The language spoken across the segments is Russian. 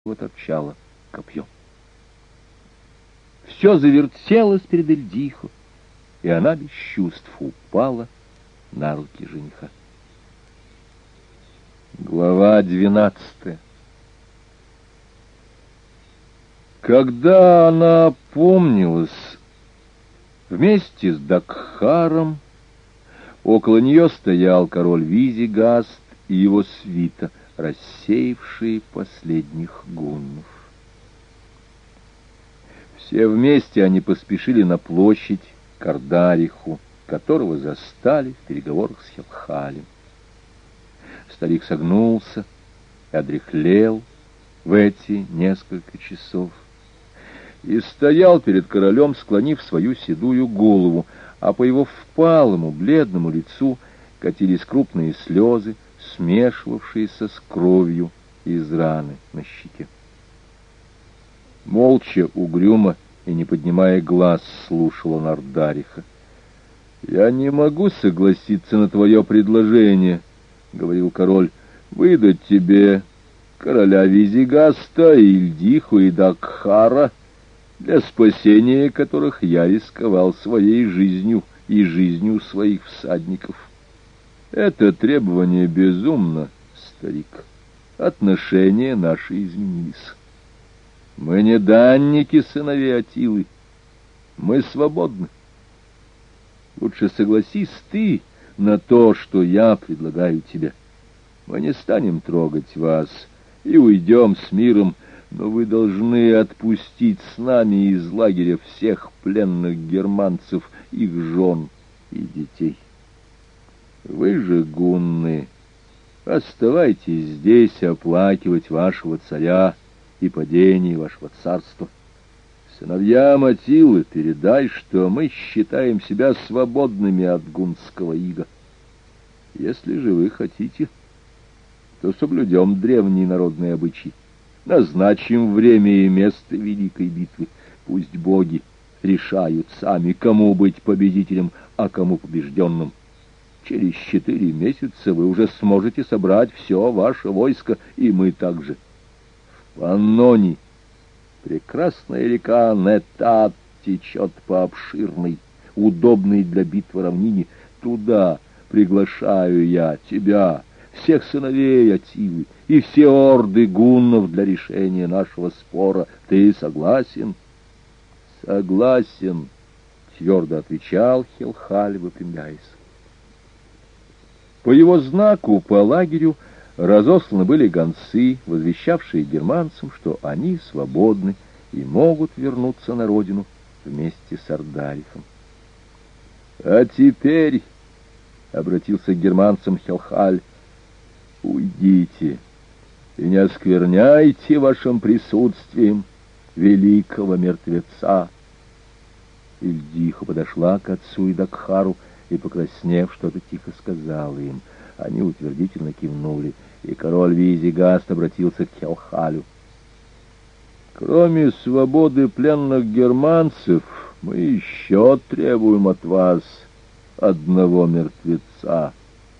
торчало копье. Все завертелось перед Эльдихо, и она без чувств упала на руки жениха. Глава 12. Когда она опомнилась, вместе с Дакхаром около нее стоял король Визигаст и его свита, рассеявшие последних гуннов. Все вместе они поспешили на площадь к Ардариху, которого застали в переговорах с Хелхалем. Старик согнулся и одряхлел в эти несколько часов и стоял перед королем, склонив свою седую голову, а по его впалому, бледному лицу катились крупные слезы, смешивавшиеся с кровью из раны на щеке. Молча, угрюмо и не поднимая глаз, слушал он Ардариха. «Я не могу согласиться на твое предложение, — говорил король, — выдать тебе короля Визигаста, Эльдиху и Дакхара, для спасения которых я рисковал своей жизнью и жизнью своих всадников. Это требование безумно, старик. Отношения наши изменились. Мы не данники сыновей Атилы. Мы свободны. Лучше согласись ты на то, что я предлагаю тебе. Мы не станем трогать вас и уйдем с миром, но вы должны отпустить с нами из лагеря всех пленных германцев, их жен и детей. Вы же, гунны, оставайтесь здесь оплакивать вашего царя и падение вашего царства. Сыновьям Атилы передай, что мы считаем себя свободными от гунского ига. Если же вы хотите, то соблюдем древние народные обычаи. Назначим время и место великой битвы. Пусть боги решают сами, кому быть победителем, а кому побежденным. Через 4 месяца вы уже сможете собрать все ваше войско, и мы также. В Панноне прекрасная река Нетат течет по обширной, удобной для битвы равнине. Туда приглашаю я тебя, всех сыновей Атилы и все орды гуннов для решения нашего спора. Ты согласен? — Согласен, — твердо отвечал Хелхаль, выпрямляясь. По его знаку по лагерю разосланы были гонцы, возвещавшие германцам, что они свободны и могут вернуться на родину вместе с Ардарихом. — А теперь, — обратился к германцам Хелхаль, — уйдите и не оскверняйте вашим присутствием великого мертвеца. Эльдиха подошла к отцу и Дакхару и, покраснев, что-то тихо сказала им. Они утвердительно кивнули, и король Визигаст обратился к Хелхалю. Кроме свободы пленных германцев, мы еще требуем от вас одного мертвеца.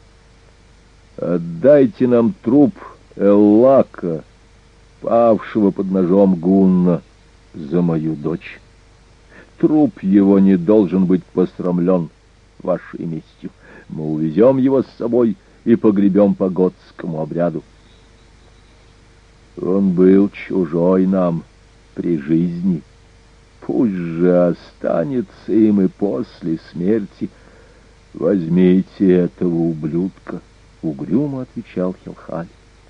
Отдайте нам труп Эллака, павшего под ножом Гунна, за мою дочь. Труп его не должен быть посрамлен вашей местью. Мы увезем его с собой и погребем по готскому обряду. Он был чужой нам при жизни. Пусть же останется им и после смерти. Возьмите этого ублюдка, — угрюмо отвечал Хелхаль.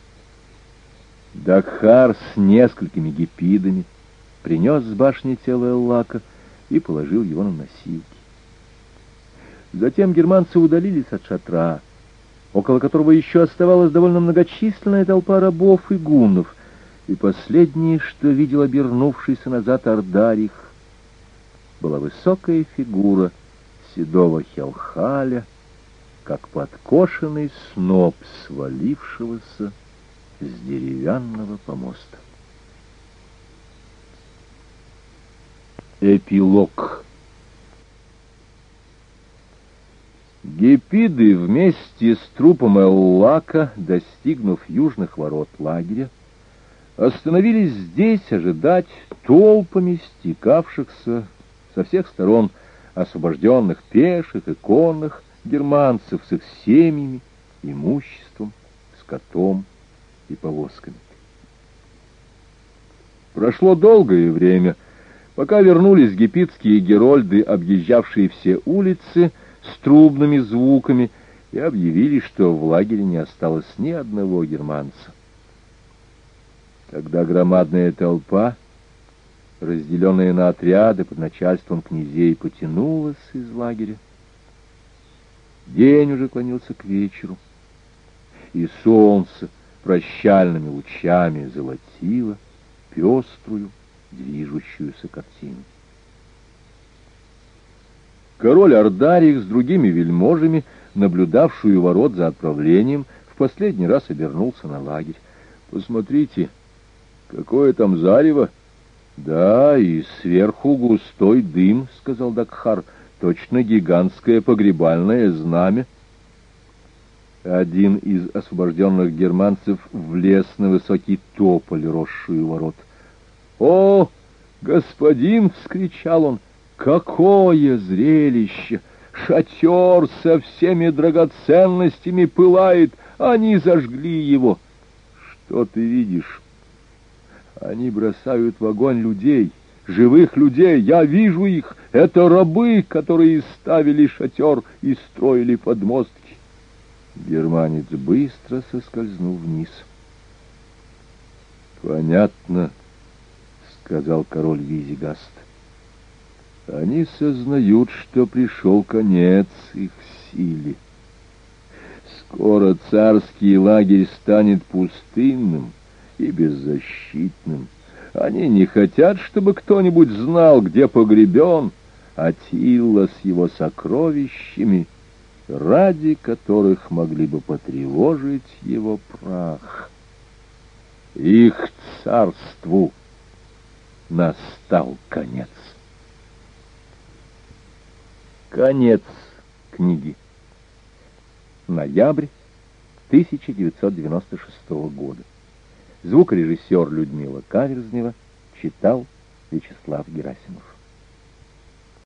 Дакхар с несколькими гепидами принес с башни тело Эллака и положил его на носилки. Затем германцы удалились от шатра, около которого еще оставалась довольно многочисленная толпа рабов и гуннов, и последнее, что видел обернувшийся назад Ардарих, была высокая фигура седого Хелхаля, как подкошенный сноп свалившегося с деревянного помоста. Эпилог. Гепиды вместе с трупом Эллака, достигнув южных ворот лагеря, остановились здесь ожидать толпами стекавшихся со всех сторон освобожденных пеших и конных германцев с их семьями, имуществом, скотом и повозками. Прошло долгое время, пока вернулись гепидские герольды, объезжавшие все улицы с трубными звуками, и объявили, что в лагере не осталось ни одного германца. Тогда громадная толпа, разделенная на отряды под начальством князей, потянулась из лагеря. День уже клонился к вечеру, и солнце прощальными лучами золотило пеструю, движущуюся картину. Король Ардарих с другими вельможами, наблюдавший у ворот за отправлением, в последний раз обернулся на лагерь. «Посмотрите, какое там зарево!» «Да, и сверху густой дым», — сказал Дакхар, — «точно гигантское погребальное знамя». Один из освобожденных германцев влез на высокий тополь, росший у ворот. «О, господин!» — вскричал он. «Какое зрелище! Шатер со всеми драгоценностями пылает, они зажгли его!» «Что ты видишь?» «Они бросают в огонь людей, живых людей, я вижу их, это рабы, которые ставили шатер и строили подмостки». Германец быстро соскользнул вниз. «Понятно», — сказал король Визигаст. «Они сознают, что пришел конец их силе. Скоро царский лагерь станет пустынным и беззащитным. Они не хотят, чтобы кто-нибудь знал, где погребен Аттила с его сокровищами, ради которых могли бы потревожить его прах. Их царству настал конец». Конец книги. Ноябрь 1996 года. Звукорежиссер Людмила Каверзнева читал Вячеслав Герасимов.